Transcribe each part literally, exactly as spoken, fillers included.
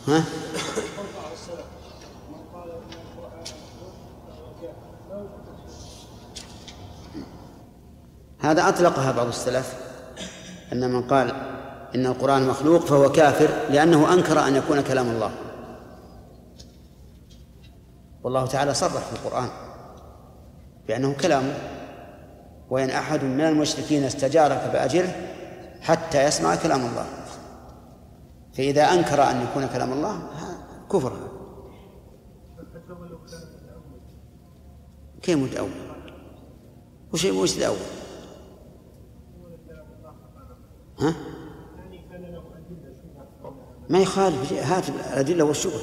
ها؟ هذا أطلقها بعض السلف، أن من قال إن القرآن مخلوق فهو كافر لأنه أنكر أن يكون كلام الله، والله تعالى صرح في القرآن بأنه كلامه: وإن أحد من المشركين استجارك فأجره حتى يسمع كلام الله. فإذا أنكر أن يكون كلام الله كفر. كيف متأول؟ وش وش الأول؟ ها؟ ما يخالف، هات الأدلة والشبه.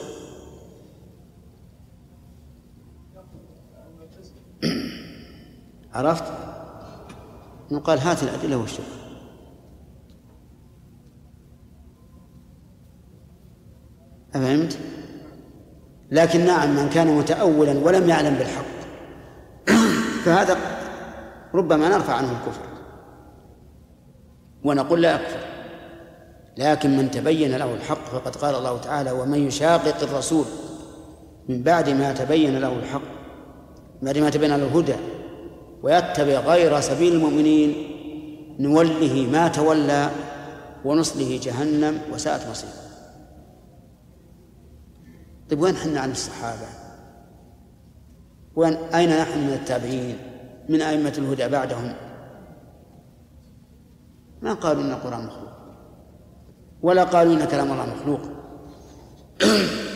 عرفت؟ نقال هات الأدلة والشبه. أفهمت؟ لكن نعم، من كان متأولا ولم يعلم بالحق فهذا ربما نرفع عنه الكفر ونقول لا يكفر. لكن من تبين له الحق فقد قال الله تعالى: ومن يشاقق الرسول من بعد ما تبين له الحق، بعد ما تبين له الهدى، ويتبع غير سبيل المؤمنين نوله ما تولى ونصله جهنم وساءت مصيره. طيب وين حنا عن الصحابة؟ وين أين نحن من التابعين من أئمة الهدى بعدهم؟ ما قالوا إن القرآن مخلوق ولا قالوا إن كلام الله مخلوق.